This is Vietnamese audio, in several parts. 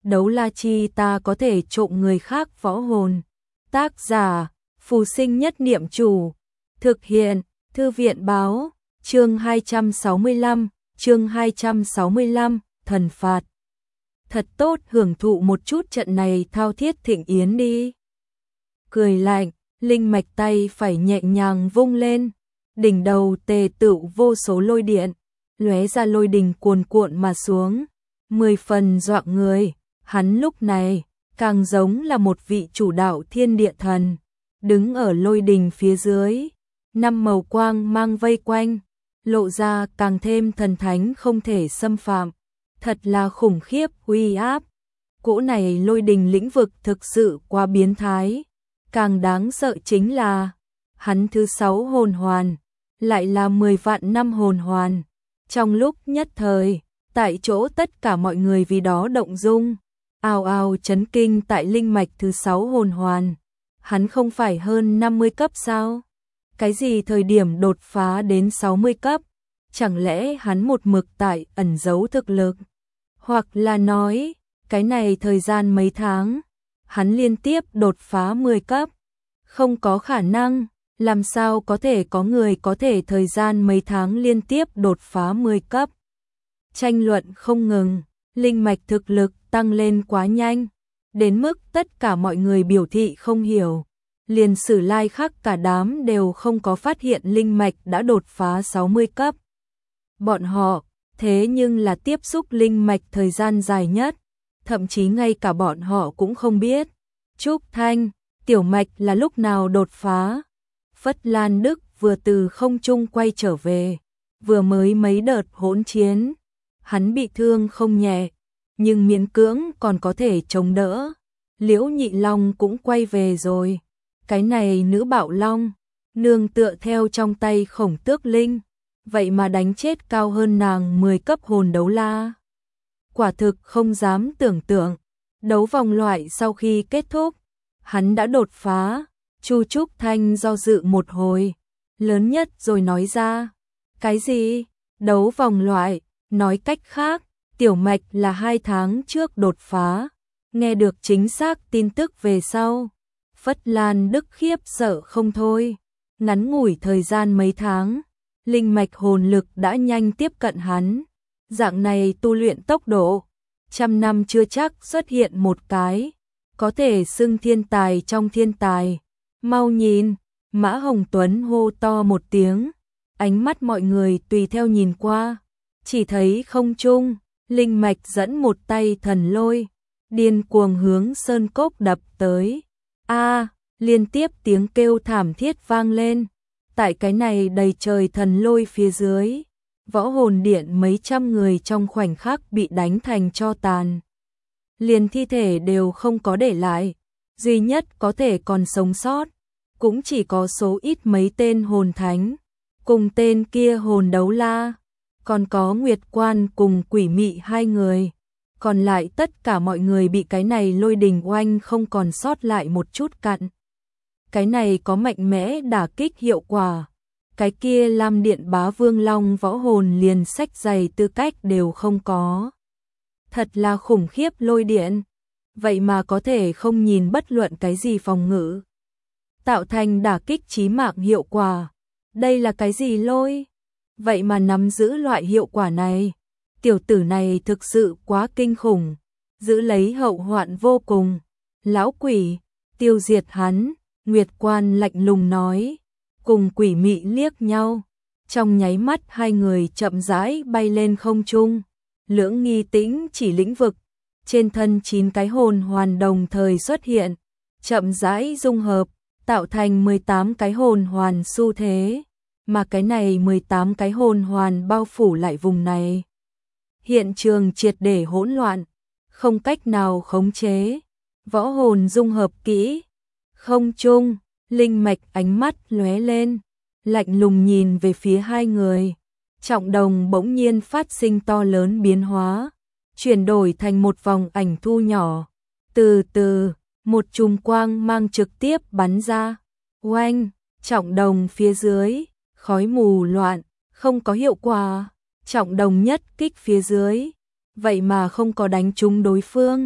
đấu la chi ta có thể trộm người khác võ hồn. Tác giả, Phù Sinh Nhất Niệm Chủ. Thực hiện, Thư viện báo, chương 265, thần phạt. Thật tốt, hưởng thụ một chút trận này thao thiết thịnh yến đi. Cười lạnh, linh mạch tay phải nhẹ nhàng vung lên, đỉnh đầu tề tựu vô số lôi điện, lóe ra lôi đình cuồn cuộn mà xuống, 10 phần dọa người. Hắn lúc này càng giống là một vị chủ đạo thiên địa thần, đứng ở lôi đình phía dưới, 5 màu quang mang vây quanh, lộ ra càng thêm thần thánh không thể xâm phạm, thật là khủng khiếp uy áp. Cỗ này lôi đình lĩnh vực thực sự quá biến thái, càng đáng sợ chính là hắn thứ 6 hồn hoàn, lại là 10 vạn năm hồn hoàn. Trong lúc nhất thời, tại chỗ tất cả mọi người vì đó động dung, ào ào chấn kinh tại linh mạch thứ 6 hồn hoàn. Hắn không phải hơn 50 cấp sao? Cái gì thời điểm đột phá đến 60 cấp? Chẳng lẽ hắn một mực tại ẩn giấu thực lực? Hoặc là nói, cái này thời gian mấy tháng, hắn liên tiếp đột phá 10 cấp? Không có khả năng, làm sao có thể có người có thể thời gian mấy tháng liên tiếp đột phá 10 cấp? Tranh luận không ngừng, linh mạch thực lực tăng lên quá nhanh, đến mức tất cả mọi người biểu thị không hiểu. Liền Sử Lai Khắc cả đám đều không có phát hiện linh mạch đã đột phá 60 cấp. Bọn họ, thế nhưng là tiếp xúc linh mạch thời gian dài nhất, thậm chí ngay cả bọn họ cũng không biết. Trúc Thanh, tiểu mạch là lúc nào đột phá? Phất Lan Đức vừa từ không trung quay trở về, vừa mới mấy đợt hỗn chiến, hắn bị thương không nhẹ, nhưng miễn cưỡng còn có thể chống đỡ. Liễu Nhị Long cũng quay về rồi. Cái này nữ bạo long, nương tựa theo trong tay Khổng Tước Linh, vậy mà đánh chết cao hơn nàng 10 cấp hồn đấu la. Quả thực không dám tưởng tượng. Đấu vòng loại sau khi kết thúc, hắn đã đột phá. Chu Trúc Thanh do dự một hồi, lớn nhất rồi nói ra. Cái gì? Đấu vòng loại, nói cách khác, tiểu mạch là 2 tháng trước đột phá. Nghe được chính xác tin tức về sau, Phất Lan Đức khiếp sợ không thôi. Ngắn ngủi thời gian mấy tháng, linh mạch hồn lực đã nhanh tiếp cận hắn. Dạng này tu luyện tốc độ, 100 năm chưa chắc xuất hiện một cái, có thể xưng thiên tài trong thiên tài. Mau nhìn, Mã Hồng Tuấn hô to một tiếng, ánh mắt mọi người tùy theo nhìn qua, chỉ thấy không trung, linh mạch dẫn một tay thần lôi, điên cuồng hướng sơn cốc đập tới. A, liên tiếp tiếng kêu thảm thiết vang lên. Tại cái này đầy trời thần lôi phía dưới, võ hồn điện mấy trăm người trong khoảnh khắc bị đánh thành tro tàn. Liền thi thể đều không có để lại, duy nhất có thể còn sống sót, cũng chỉ có số ít mấy tên hồn thánh, cùng tên kia hồn đấu la, còn có Nguyệt Quan cùng Quỷ Mị 2 người. Còn lại tất cả mọi người bị cái này lôi đình oanh không còn sót lại một chút cặn. Cái này có mạnh mẽ đả kích hiệu quả. Cái kia Lam Điện Bá Vương Long võ hồn liền sách giày tư cách đều không có. Thật là khủng khiếp lôi điện. Vậy mà có thể không nhìn bất luận cái gì phòng ngự, tạo thành đả kích chí mạng hiệu quả. Đây là cái gì lôi? Vậy mà nắm giữ loại hiệu quả này. Tiểu tử này thực sự quá kinh khủng, giữ lấy hậu hoạn vô cùng. Lão quỷ, tiêu diệt hắn, Nguyệt Quan lạnh lùng nói, cùng Quỷ Mị liếc nhau. Trong nháy mắt 2 người chậm rãi bay lên không trung. Lưỡng Nghi Tĩnh chỉ lĩnh vực, trên thân 9 cái hồn hoàn đồng thời xuất hiện, chậm rãi dung hợp, tạo thành 18 cái hồn hoàn xu thế, mà cái này 18 cái hồn hoàn bao phủ lại vùng này. Hiện trường triệt để hỗn loạn, không cách nào khống chế. Võ hồn dung hợp kỹ, không trung, linh mạch ánh mắt lóe lên, lạnh lùng nhìn về phía 2 người. Trọng đồng bỗng nhiên phát sinh to lớn biến hóa, chuyển đổi thành một vòng ảnh thu nhỏ. Từ từ, một chùm quang mang trực tiếp bắn ra. Oanh, trọng đồng phía dưới, khói mù loạn, không có hiệu quả. Trọng đồng nhất kích phía dưới, vậy mà không có đánh trúng đối phương.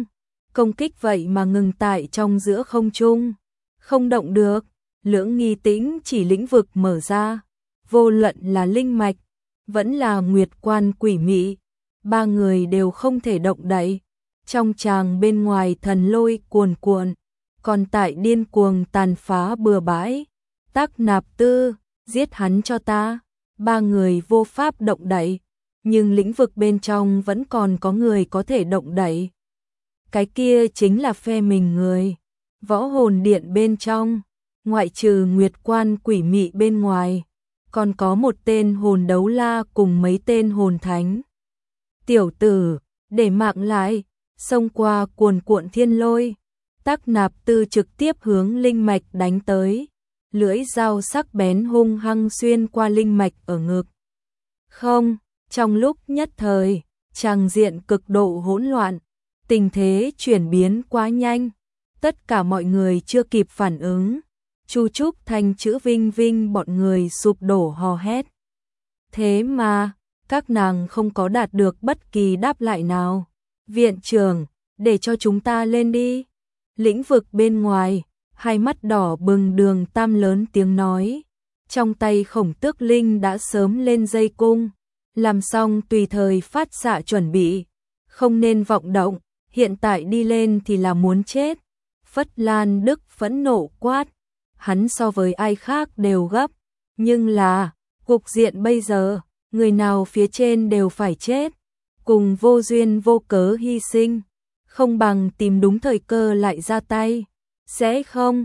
công kích vậy mà ngừng tại trong giữa không trung, không động được. Lưỡng nghi tĩnh chỉ lĩnh vực mở ra, vô luận là linh mạch, vẫn là nguyệt quan quỷ mị, ba người đều không thể động đậy. Trong tràng bên ngoài thần lôi cuồn cuộn, còn tại điên cuồng tàn phá bừa bãi. Tắc Nạp Tư, giết hắn cho ta. Ba người vô pháp động đậy, nhưng lĩnh vực bên trong vẫn còn có người có thể động đậy. Cái kia chính là phe mình người. Võ hồn điện bên trong, ngoại trừ nguyệt quan quỷ mị bên ngoài, còn có một tên hồn đấu la cùng mấy tên hồn thánh. Tiểu tử, để mạng lại, xông qua cuồn cuộn thiên lôi. Tắc Nạp Tư trực tiếp hướng linh mạch đánh tới, lưỡi dao sắc bén hung hăng xuyên qua linh mạch ở ngực. Không, trong lúc nhất thời, tràng diện cực độ hỗn loạn, tình thế chuyển biến quá nhanh, tất cả mọi người chưa kịp phản ứng. Chu Trúc Thanh chữ Vinh Vinh bọn người sụp đổ hò hét. Thế mà, các nàng không có đạt được bất kỳ đáp lại nào. Viện trưởng, để cho chúng ta lên đi. Lĩnh vực bên ngoài, hai mắt đỏ bừng Đường Tam lớn tiếng nói. Trong tay Khổng Tước Linh đã sớm lên dây cung, làm xong tùy thời phát xạ chuẩn bị. Không nên vọng động, hiện tại đi lên thì là muốn chết. Phất Lan Đức phẫn nộ quát. Hắn so với ai khác đều gấp, nhưng là, cục diện bây giờ, người nào phía trên đều phải chết, cùng vô duyên vô cớ hy sinh, không bằng tìm đúng thời cơ lại ra tay. Sẽ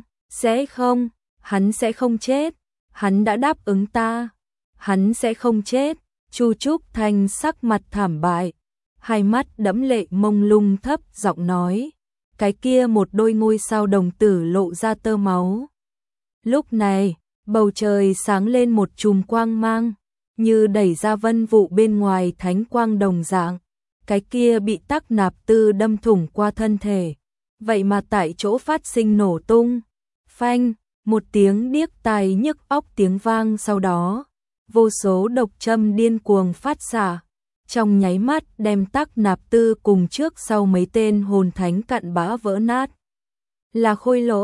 không, hắn sẽ không chết, hắn đã đáp ứng ta, hắn sẽ không chết. Chu Trúc Thanh sắc mặt thảm bại, hai mắt đẫm lệ mông lung thấp giọng nói, cái kia một đôi ngôi sao đồng tử lộ ra tơ máu. Lúc này, bầu trời sáng lên một chùm quang mang, như đẩy ra vân vụ bên ngoài thánh quang đồng dạng. Cái kia bị Tắc Nạp Tư đâm thủng qua thân thể, vậy mà tại chỗ phát sinh nổ tung. Phanh, một tiếng điếc tai nhức óc tiếng vang, sau đó, vô số độc châm điên cuồng phát xạ, trong nháy mắt đem Tắc Nạp Tư cùng trước sau mấy tên hồn thánh cặn bã vỡ nát. Là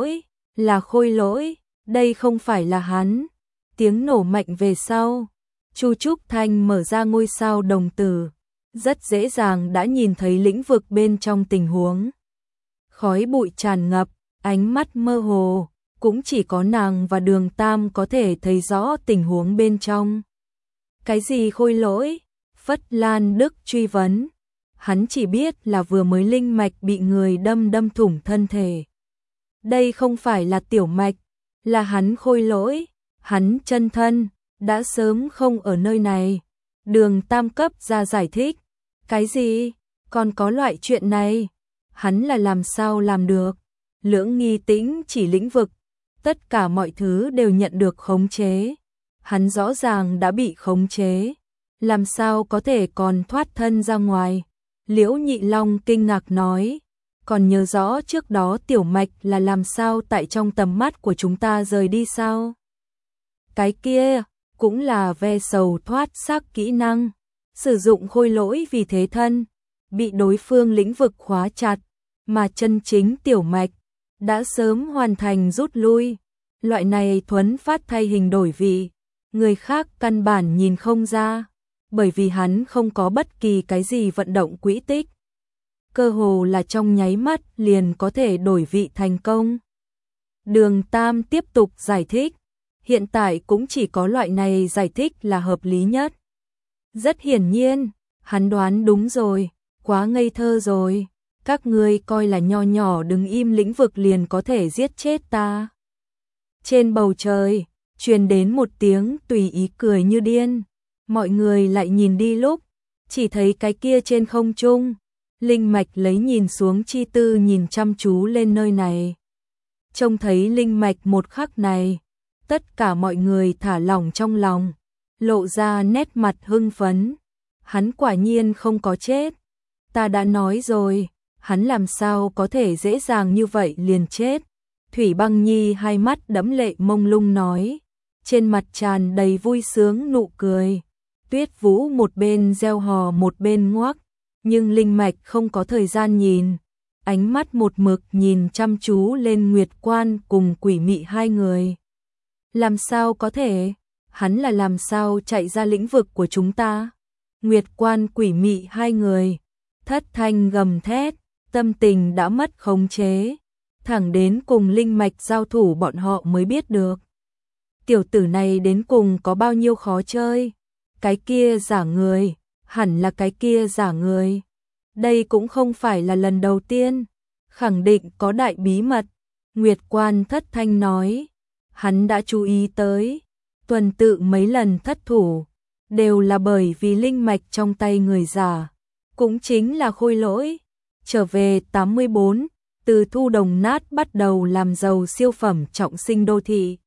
khôi lỗi. Đây không phải là hắn. Tiếng nổ mạnh về sau, Chu Trúc Thanh mở ra ngôi sao đồng tử, rất dễ dàng đã nhìn thấy lĩnh vực bên trong tình huống. Khói bụi tràn ngập, ánh mắt mơ hồ, cũng chỉ có nàng và Đường Tam có thể thấy rõ tình huống bên trong. Cái gì khôi lỗi? Phất Lan Đức truy vấn. Hắn chỉ biết là vừa mới linh mạch bị người đâm thủng thân thể. Đây không phải là tiểu mạch, là hắn khôi lỗi, hắn chân thân, đã sớm không ở nơi này. Đường Tam cấp ra giải thích. Cái gì? Còn có loại chuyện này? Hắn là làm sao làm được? Lưỡng nghi tĩnh chỉ lĩnh vực, tất cả mọi thứ đều nhận được khống chế. Hắn rõ ràng đã bị khống chế, làm sao có thể còn thoát thân ra ngoài? Liễu Nhị Long kinh ngạc nói. Còn nhớ rõ trước đó tiểu mạch là làm sao tại trong tầm mắt của chúng ta rời đi sao? Cái kia, cũng là ve sầu thoát xác kỹ năng. Sử dụng khôi lỗi vì thế thân, bị đối phương lĩnh vực khóa chặt, mà chân chính tiểu mạch, đã sớm hoàn thành rút lui. Loại này thuấn phát thay hình đổi vị, người khác căn bản nhìn không ra, bởi vì hắn không có bất kỳ cái gì vận động quỹ tích. Cơ hồ là trong nháy mắt liền có thể đổi vị thành công. Đường Tam tiếp tục giải thích, hiện tại cũng chỉ có loại này giải thích là hợp lý nhất. Rất hiển nhiên, hắn đoán đúng rồi, quá ngây thơ rồi, các ngươi coi là nho nhỏ đứng im lĩnh vực liền có thể giết chết ta. Trên bầu trời, truyền đến một tiếng tùy ý cười như điên, mọi người lại nhìn đi lúc, chỉ thấy cái kia trên không trung. Linh mạch lấy nhìn xuống chi tư nhìn chăm chú lên nơi này. Trông thấy linh mạch một khắc này, tất cả mọi người thả lỏng trong lòng, lộ ra nét mặt hưng phấn. Hắn quả nhiên không có chết. Ta đã nói rồi, hắn làm sao có thể dễ dàng như vậy liền chết. Thủy Băng Nhi hai mắt đẫm lệ mông lung nói, trên mặt tràn đầy vui sướng nụ cười. Tuyết Vũ một bên reo hò một bên ngoác, nhưng linh mạch không có thời gian nhìn, ánh mắt một mực nhìn chăm chú lên Nguyệt Quan cùng Quỷ Mị hai người. Làm sao có thể? Hắn là làm sao chạy ra lĩnh vực của chúng ta? Nguyệt Quan Quỷ Mị hai người thất thanh gầm thét, tâm tình đã mất khống chế, thẳng đến cùng linh mạch giao thủ bọn họ mới biết được. Tiểu tử này đến cùng có bao nhiêu khó chơi, cái kia giả người, hẳn là cái kia giả người. Đây cũng không phải là lần đầu tiên, khẳng định có đại bí mật. Nguyệt Quan thất thanh nói, hắn đã chú ý tới, tuần tự mấy lần thất thủ, đều là bởi vì linh mạch trong tay người giả, cũng chính là Khôi Lỗi. Trở về 84, từ thu đồng nát bắt đầu làm giàu siêu phẩm trọng sinh đô thị.